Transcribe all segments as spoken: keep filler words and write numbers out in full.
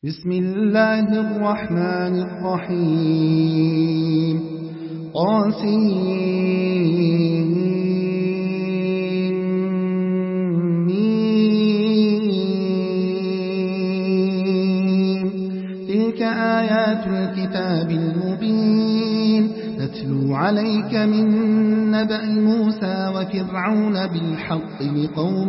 بسم الله الرحمن الرحيم قاسمين تلك آيات الكتاب المبين نتلو عليك من نبأ موسى وفرعون بالحق لقوم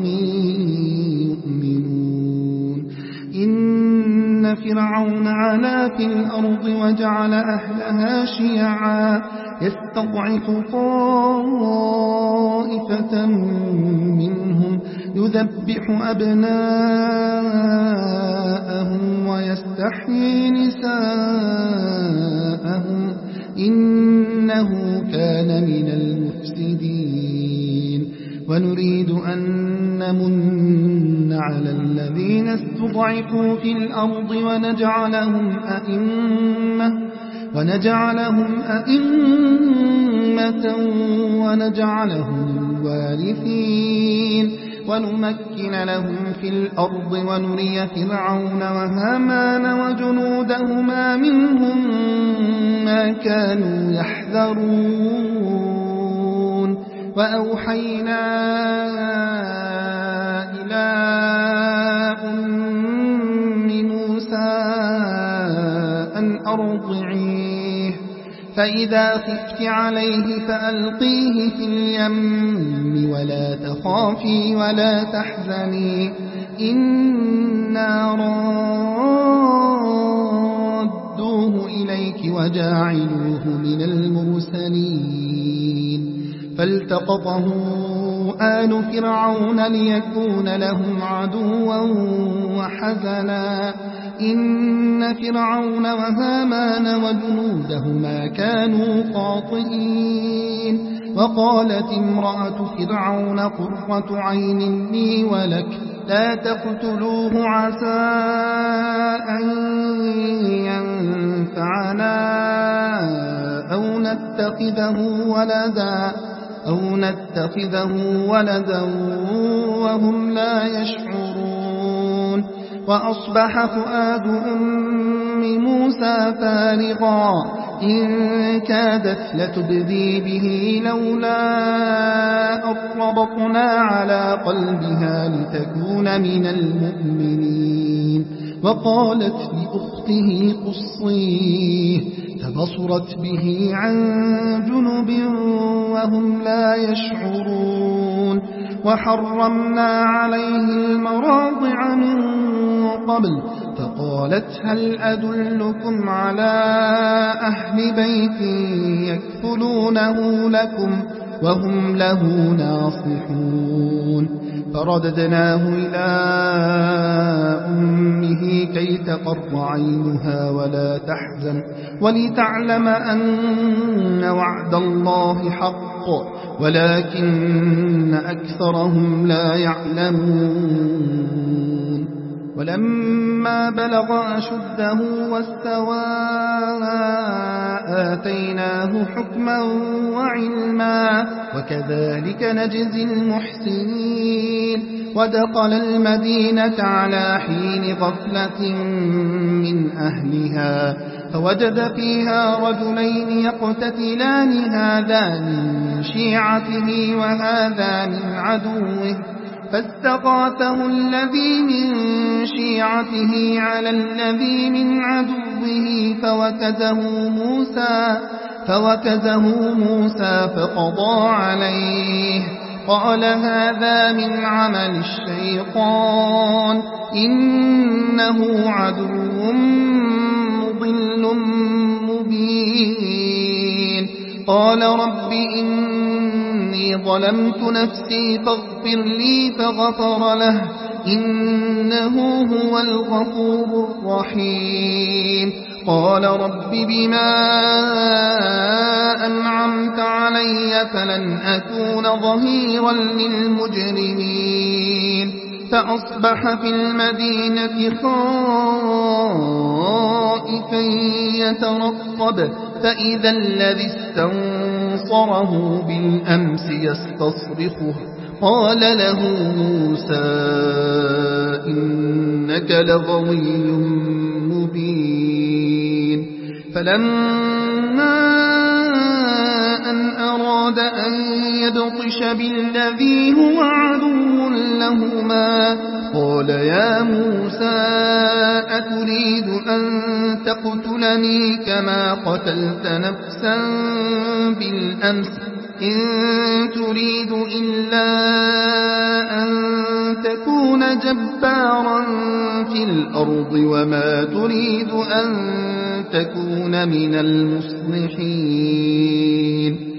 يؤمنون إن فرعون علا في الأرض وجعل أهلها شيعا يستضعف طائفة منهم يذبح أبناءهم ويستحيي نساءهم إنه كان من المفسدين ونريد أن نمن على الذين استضعفوا في الأرض ونجعلهم أئمة ونجعلهم أئمة ونجعلهم الوارثين ونمكن لهم في الأرض ونري فرعون وهامان وجنودهما منهم ما كانوا يحذرون وأوحينا إلى أم موسى أن أرضعيه فإذا خفت عليه فألقيه في اليم ولا تخافي ولا تحزني إنا رادوه إليك وجاعلوه من المرسلين فالتقطه آل فرعون ليكون لهم عدوا وحزنا إن فرعون وهامان وجنودهما كانوا خاطئين وقالت امرأة فرعون قرة عين لي ولك لا تقتلوه عسى أن ينفعنا أو نتخذه ولدا أو نتخذه ولدا وهم لا يشعرون وأصبح فؤاد أم موسى فارغا إن كادت لتبدي به لولا أربطنا على قلبها لتكون من المؤمنين وقالت لأخته قصيه فبصرت به عن جنب وهم لا يشعرون وحرمنا عليه المراضع من قبل فقالت هل أدلكم على أهل بيت يكفلونه لكم وهم له ناصحون فرددناه إلى أمه كي تقر عينها ولا تحزن ولتعلم أن وعد الله حق ولكن أكثرهم لا يعلمون ولما بلغ أشده واستوى آتيناه حكما وعلما وكذلك نجزي المحسنين ودخل المدينة على حين غفلة من أهلها فوجد فيها رجلين يقتتلان هذا من شيعته وهذا من عدوه فاستغاثه الذي من شيعته على الذي من عدوه فوكزه موسى فوكزه موسى فقضى عليه قال هذا من عمل الشيطان إنه عدو مضل مبين قال رب إني ظلمت نفسي فاغفر لي فغفر له إنه هو الغفور الرحيم قال رب بما أنعمت علي فلن أكون ظهيرا للمجرمين فأصبح في المدينة خائفا يترقب فإذا الذي استنصره بالأمس يستصرخه قال له موسى إنك لغوي فلما أن أراد أن يبطش بالذي هو عدو لهما قال يا موسى أتريد أن تقتلني كما قتلت نفسا بالأمس إن تريد إلا أن تكون جبارا في الأرض وما تريد أن تكون من المصلحين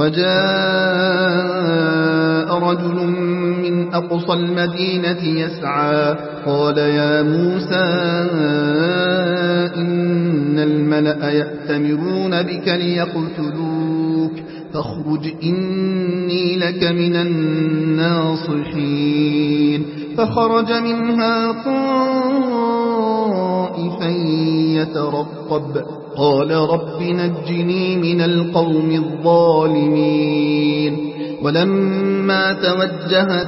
وجاء رجل من أقصى المدينة يسعى قال يا موسى إن الملأ يأتمرون بك ليقتلوك فاخرج إني لك من الناصحين فخرج منها خائفا يترقب قال رب نجني من القوم الظالمين ولما توجه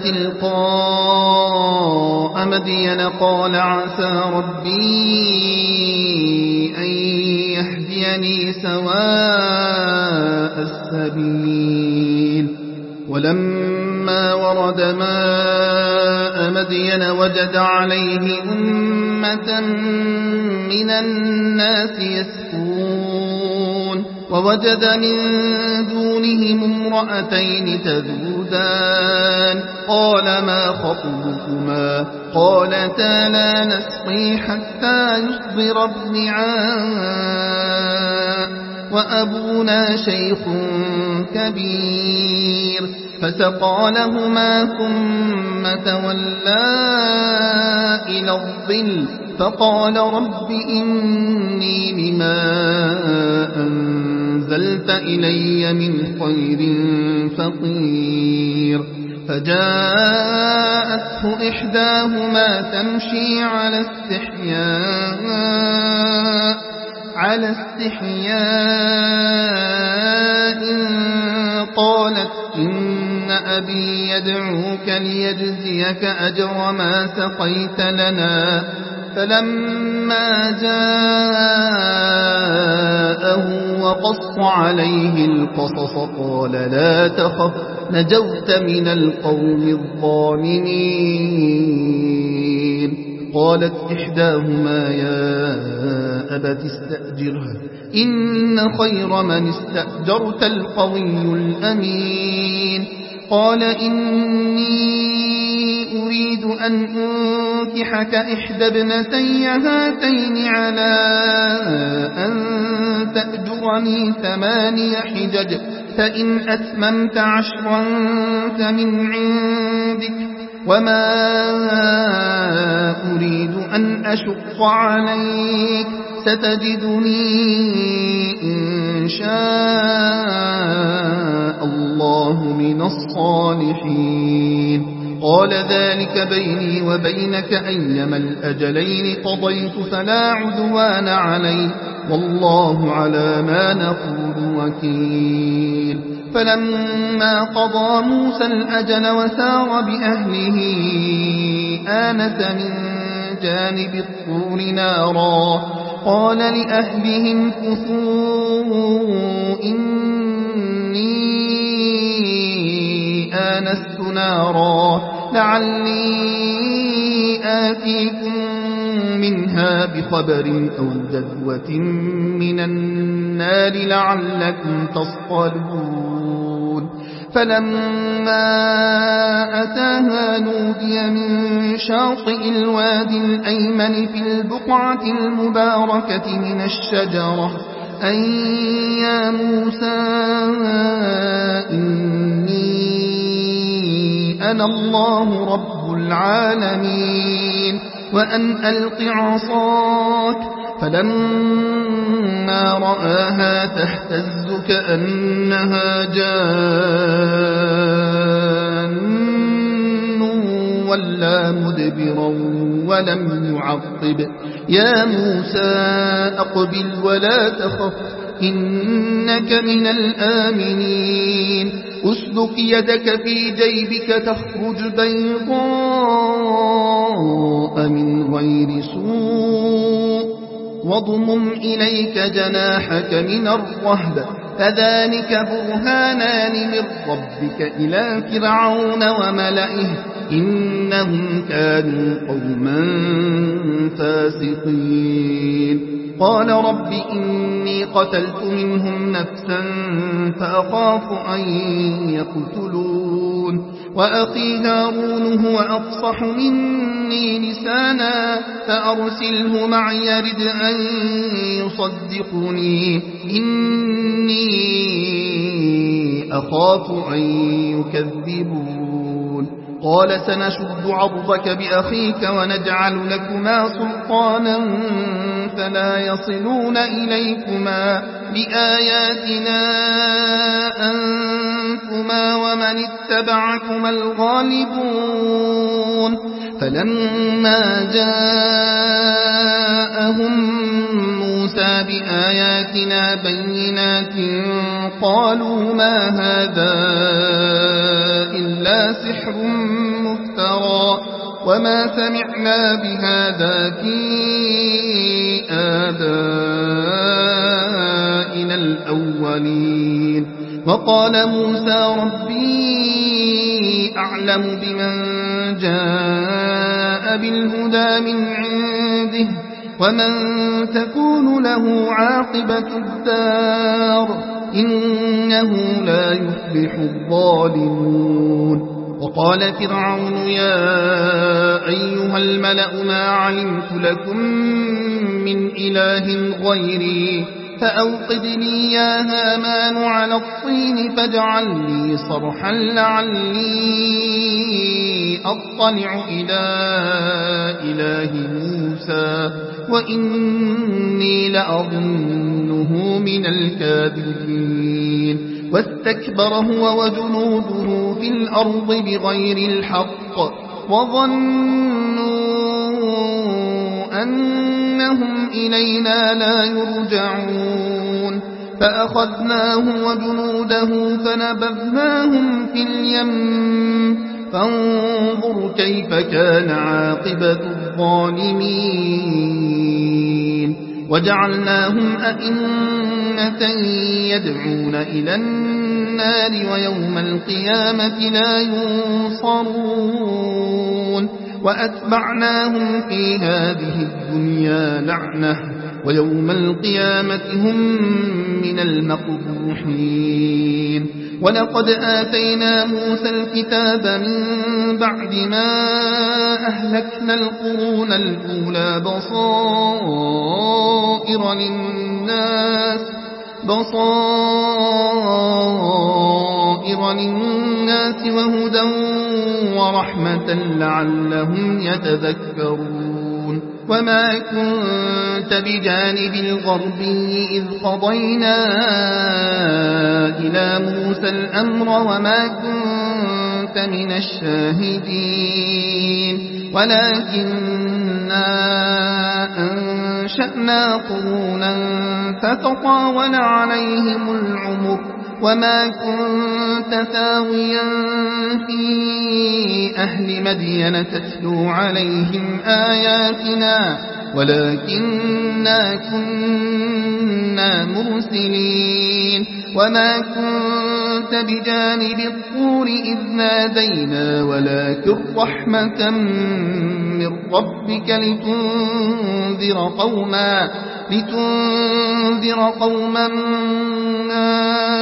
تلقاء مدين قال عسى ربي أن يهديني سواء السبيل ولما ورد ماء مدين وجد عليه أمة من الناس يسكون ووجد من دونهم امرأتين تذودان قال ما خطبكما قالتا لا نسقي حتى يصدر الرعاء وأبونا شيخ كبير فسقى لهما ثم تولى إلى الظل فقال رب إني لما أنزلت إلي من خير فقير فجاءته إحداهما تمشي على استحياء على استحياء قالت إن أبي يدعوك ليجزيك أجر ما سقيت لنا فلما جاءه وقص عليه القصص قال لا تخف نجوت من القوم الظالمين قالت إحداهما يا أبت استأجره إن خير من استأجرت القوي الأمين قال إني أريد أن أنكحك إحدى ابنتي هاتين على أن تأجرني ثماني حجج فإن أتممت عشرا فمن عندك وما أريد أن أشق عليك ستجدني إن شاء الله من الصالحين قال ذلك بيني وبينك أيما الأجلين قضيت فلا عدوان علي والله على ما نقول وكيل فلما قضى موسى الأجل وسار بأهله آنس من جانب الطور نارا قال لأهلهم كثوا إني آنست نارا لعلي آتيكم منها بخبر أو جذوة من النار لعلكم تصطلون فلما أتاها نودي من شاطئ الوادي الأيمن في البقعة المباركة من الشجرة أن يا موسى إني أنا الله رب العالمين وأن ألق عصاك فلما رآها تهتز كأنها جان ولا مدبرا ولم يعقب يا موسى أقبل ولا تخف إنك من الآمنين أسلك يدك في جيبك تخرج بيضاء من غير سوء واضمم إليك جناحك من الرهب فذلك برهانان من ربك إلى فرعون وملئه إنهم كانوا قوما فاسقين قال رب إني قتلت منهم نفسا فأخاف أن يقتلون وأخي هارون هو أفصح مني لسانا فأرسله معي يرد أن يصدقني إني أخاف أن يكذبون قال سنشد عضدك بأخيك ونجعل لكما سلطانا فلا يصلون إليكما بآياتنا أنتما ومن اتبعكما الغالبون فلما جاءهم موسى بآياتنا بينات قالوا ما هذا إلا سحر مفترى وما سمعنا بهذا في آبائنا الأولين وقال موسى ربي أعلم بمن جاء بالهدى من عنده ومن تكون له عاقبة الدار إنه لا يفلح الظالمون وقال فرعون يا أيها الملأ ما علمت لكم من إله غيري فأوقد لي يا هامان على الطين فاجعل لي صرحا لعلي أطلع إلى إله موسى وإني لأظنه من الكاذبين واستكبر هو وجنوده في الأرض بغير الحق وظنوا أنهم إلينا لا يرجعون فأخذناه وجنوده فنبذناهم في اليم فانظر كيف كان عاقبة الظالمين وجعلناهم أئمة يدعون إلى النار ويوم القيامة لا ينصرون وأتبعناهم في هذه الدنيا لعنة ويوم القيامة هم من المقبوحين ولقد آتينا موسى الكتاب من بعد ما أهلكنا القرون الأولى بصائر للناس بصائر للناس وهدى ورحمة لعلهم يتذكرون وما كنت بجانب الغربي إذ قضينا إلى موسى الأمر وما كنت من الشاهدين ولكننا أنشأنا قرونا فتطاول عليهم العمر وما كنت ثاويا في أهل مدين تتلو عليهم آياتنا ولكننا كنا مرسلين وما كنت بجانب الطور إذ نادينا ولكن رحمة من ربك لتنذر قوما لتنذر قوما ما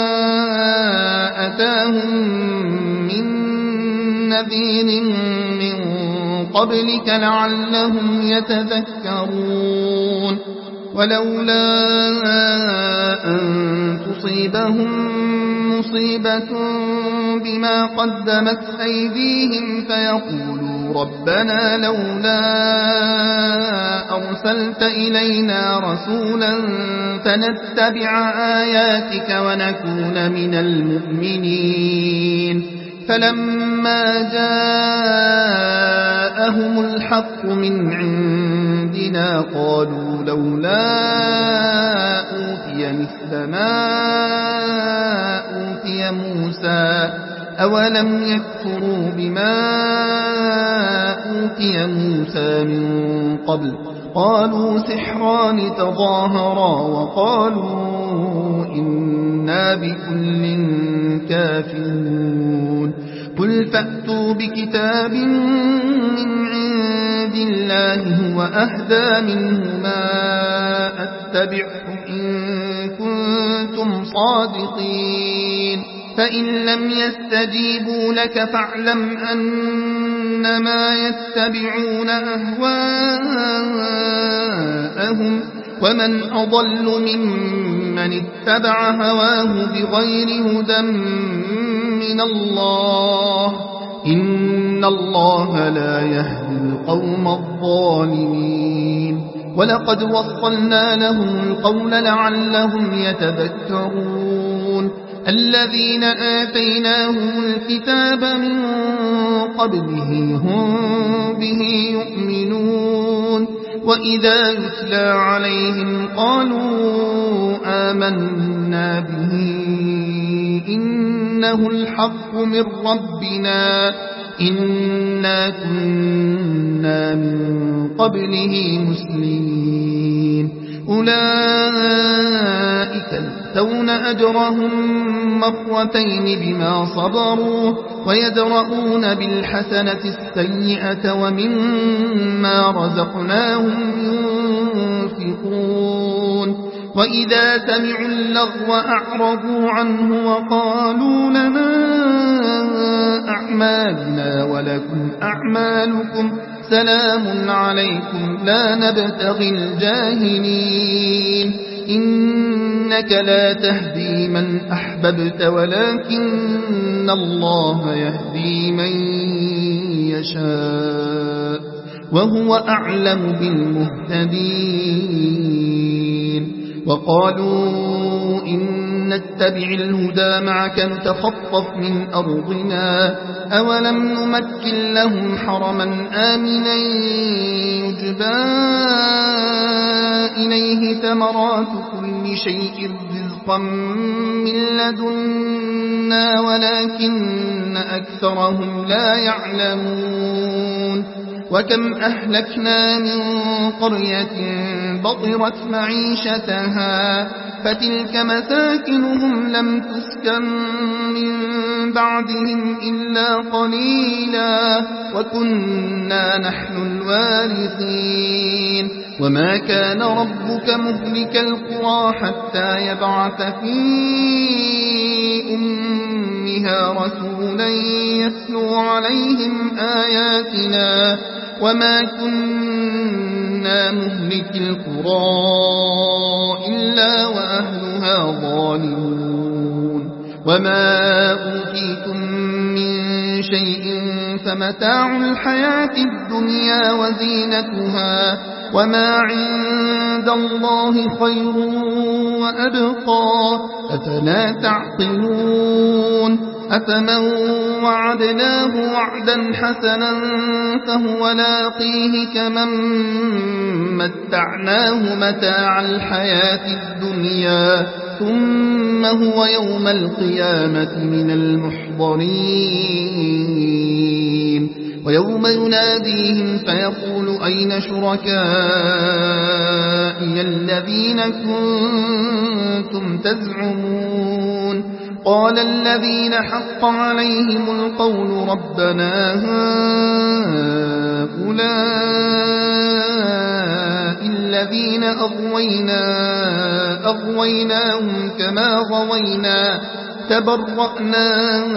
أتاهم من نذير من قبلك لعلهم يتذكرون ولولا أن تصيبهم مصيبة بما قدمت أيديهم فيقولوا ربنا لولا أرسلت إلينا رسولا فنتبع آياتك ونكون من المؤمنين فلما جاءهم الحق من عندنا قالوا لولا أوتي مثل ما أوتي موسى أولم يكفروا بما أوتي موسى من قبل قالوا سحران تظاهرا وقالوا إنا بكل كافرون قل فأتوا بكتاب من عند الله هو أهدى منه ما أتبعه إن كنتم صادقين فإن لم يستجيبوا لك فاعلم أنما يتبعون أهواءهم ومن أضل ممن اتبع هواه بغير هدى من الله إن الله لا يهدي القوم الظالمين ولقد وصلنا لهم القول لعلهم يتذكرون الذين آتيناهم الكتاب من قبله هم به يؤمنون وإذا يتلى عليهم قالوا آمنا به إنه الحق من ربنا إنا كنا من قبله مسلمين أولئك يؤتون أجرهم مرتين بما صبروا ويدرؤون بالحسنة السيئة ومما رزقناهم ينفقون وإذا سمعوا اللغو أعرضوا عنه وقالوا لنا أعمالنا ولكم أعمالكم سلام عليكم لا نبتغي الجاهلين إنك لا تهدي من أحببت ولكن الله يهدي من يشاء وهو أعلم بالمهتدين وقالوا إن نتبع الهدى معك نتخطف من أرضنا أولم نمكن لهم حرما آمنا يجبى إليه ثمرات كل شيء رزقا من لدنا ولكن أكثرهم لا يعلمون وكم أهلكنا من قرية بطرت معيشتها فتلك مساكنهم لم تسكن من بعدهم إلا قليلا وكنا نحن الوارثين وما كان ربك مهلك القرى حتى يبعث في أمها رسولا يتلو عليهم آياتنا وما كنا مهلك القرى إلا وأهلها ظالمون وما أوتيتم من شيء فمتاع الحياة الدنيا وزينتها وما عند الله خير وأبقى أفلا تعقلون أفمن وعدناه وعدا حسنا فهو لاقيه كمن متعناه متاع الحياة الدنيا ثم هو يوم القيامة من المحضرين ويوم يناديهم فيقول أين شركائي الذين كنتم تزعمون قال الذين حق عليهم القول ربنا هؤلاء الذين أغوينا أغويناهم كما غوينا تبرأنا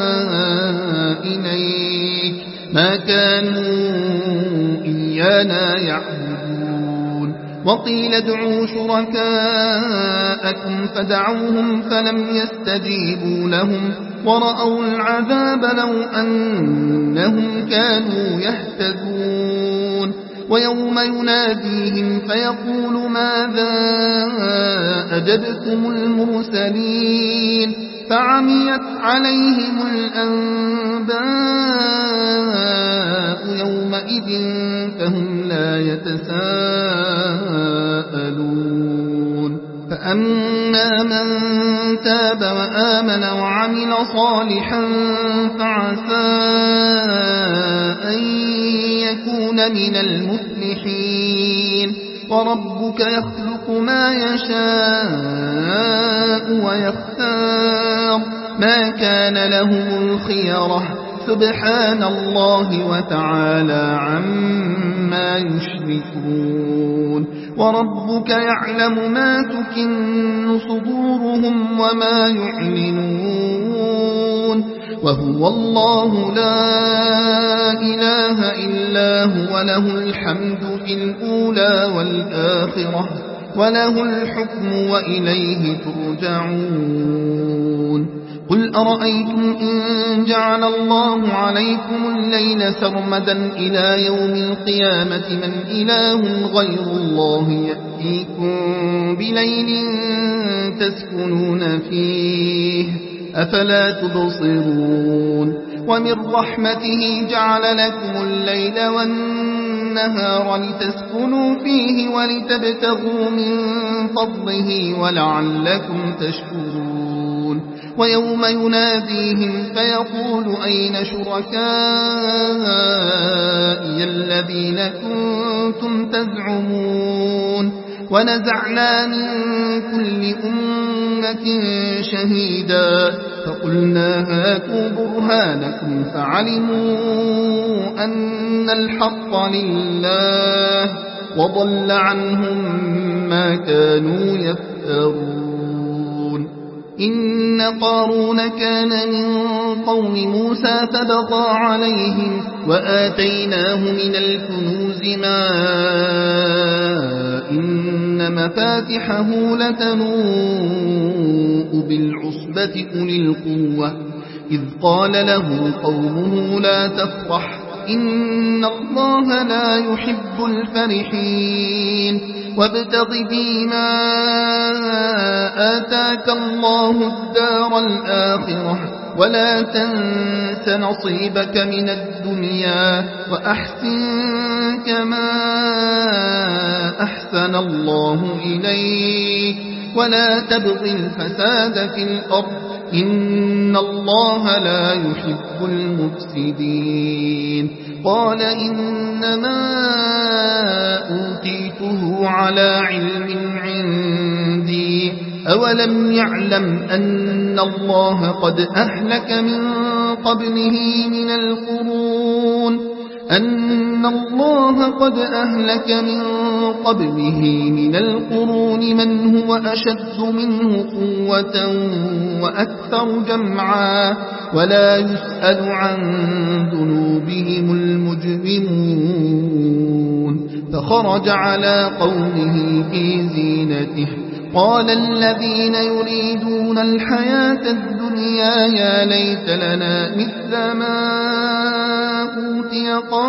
إليك ما كانوا إيانا يعبدون وقيل ادعوا شركاءكم فدعوهم فلم يستجيبوا لهم ورأوا العذاب لو أنهم كانوا يهتدون ويوم يناديهم فيقول ماذا أجبتم المرسلين فعميت عليهم الأنباء يومئذ فهم لا يتساءلون فأما من تاب وآمن وعمل صالحا فعسى أن يكون من المفلحين فربك يخلق ما يشاء ويختار ما كان لهم الخيرة سبحان الله وتعالى عما يشركون وربك يعلم ما تكن صدورهم وما يعلنون وهو الله لا إله إلا هو له الحمد في الأولى والآخرة وله الحكم وإليه ترجعون قل أرأيتم إن جعل الله عليكم الليل سرمدا إلى يوم القيامة من إله غير الله يأتيكم بليل تسكنون فيه أفلا تبصرون ومن رحمته جعل لكم الليل والنهار لتسكنوا فيه ولتبتغوا من فضله ولعلكم تشكرون ويوم يناديهم فيقول أين شركائي الذين كنتم تزعمون ونزعنا من كل أمة شهيدا فقلنا هاتوا برهانكم فعلموا أن الحق لله وضل عنهم ما كانوا يفترون إن قارون كان من قوم موسى فبغى عليهم وآتيناه من الكنوز ما إن مفاتحه لتنوء بالعصبة أولي القوة إذ قال له قومه لا تفرح إن الله لا يحب الفرحين وابتغ فيما آتاك الله الدار الآخرة ولا تنس نصيبك من الدنيا وأحسن كما أحسن الله إليك ولا تبغ الفساد في الأرض إن الله لا يحب المفسدين قال إنما أوتيته على علم عندي أولم يعلم أن الله قد أهلك من قبله من القرون أن الله قد أهلك من قبله من القرون من هو أشد منه قوة وأكثر جمعا ولا يسأل عن ذنوبهم المجرمون فخرج على قومه في زينته قال الذين يريدون الحياة الدنيا يا ليت لنا مثل ما أوتي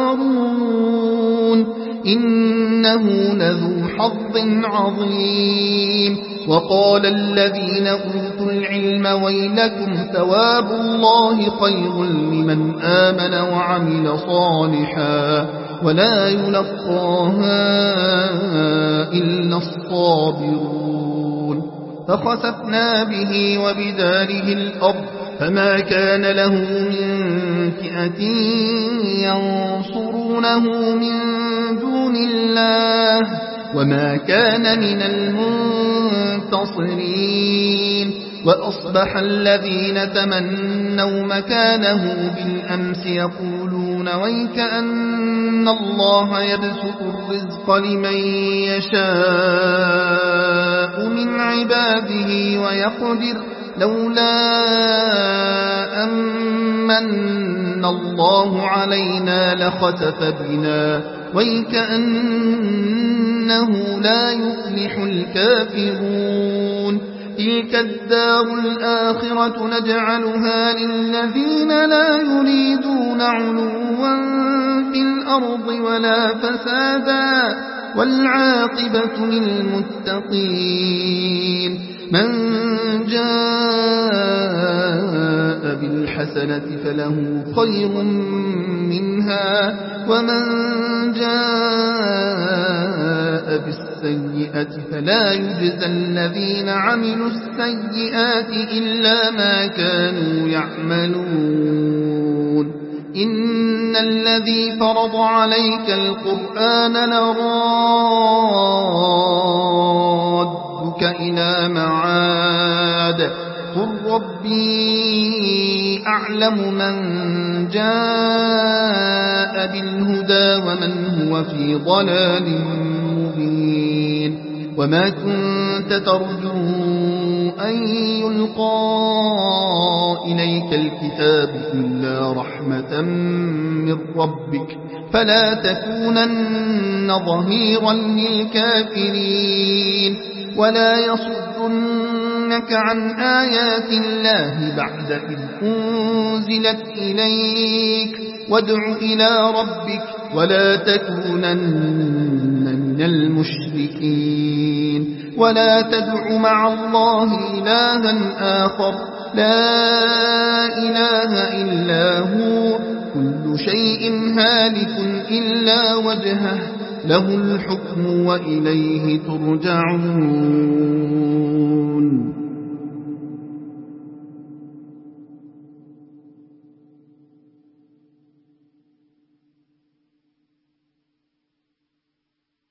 قارون إنه لذو حظ عظيم وقال الذين أوتوا العلم ويلكم ثواب الله خير لمن آمن وعمل صالحا ولا يلقاها إلا الصابرون فخسفنا به وبداره الأرض فما كان له من فئة ينصرونه من دون الله وما كان من المنتصرين وأصبح الذين تمنوا مكانه بالأمس يقولون ويك أن الله يبسط الرزق لمن يشاء من عباده ويقدر لولا أمن الله علينا لخسف بنا ويكأنه لا يفلح الكافرون تلك الدار الآخرة نجعلها للذين لا يريدون علوا في الأرض ولا فسادا والعاقبة للمتقين من جاء بالحسنة فله خير منها ومن جاء بالسيئة فلا يجزى الذين عملوا السيئات إلا ما كانوا يعملون إن الذي فرض عليك القرآن لرادك إلى معاد قل ربي أعلم من جاء بالهدى ومن هو في ضلال مبين وما كنت ترجو أن يلقى إليك الكتاب إلا رحمة من ربك فلا تكونن ظهيرا للكافرين ولا يصدنك عن آيات الله بعد إذ أنزلت إليك وادع إلى ربك ولا تكونن من المشركين ولا تدع مع الله إلها آخر لا إله إلا هو كل شيء هالك إلا وجهه له الحكم وإليه ترجعون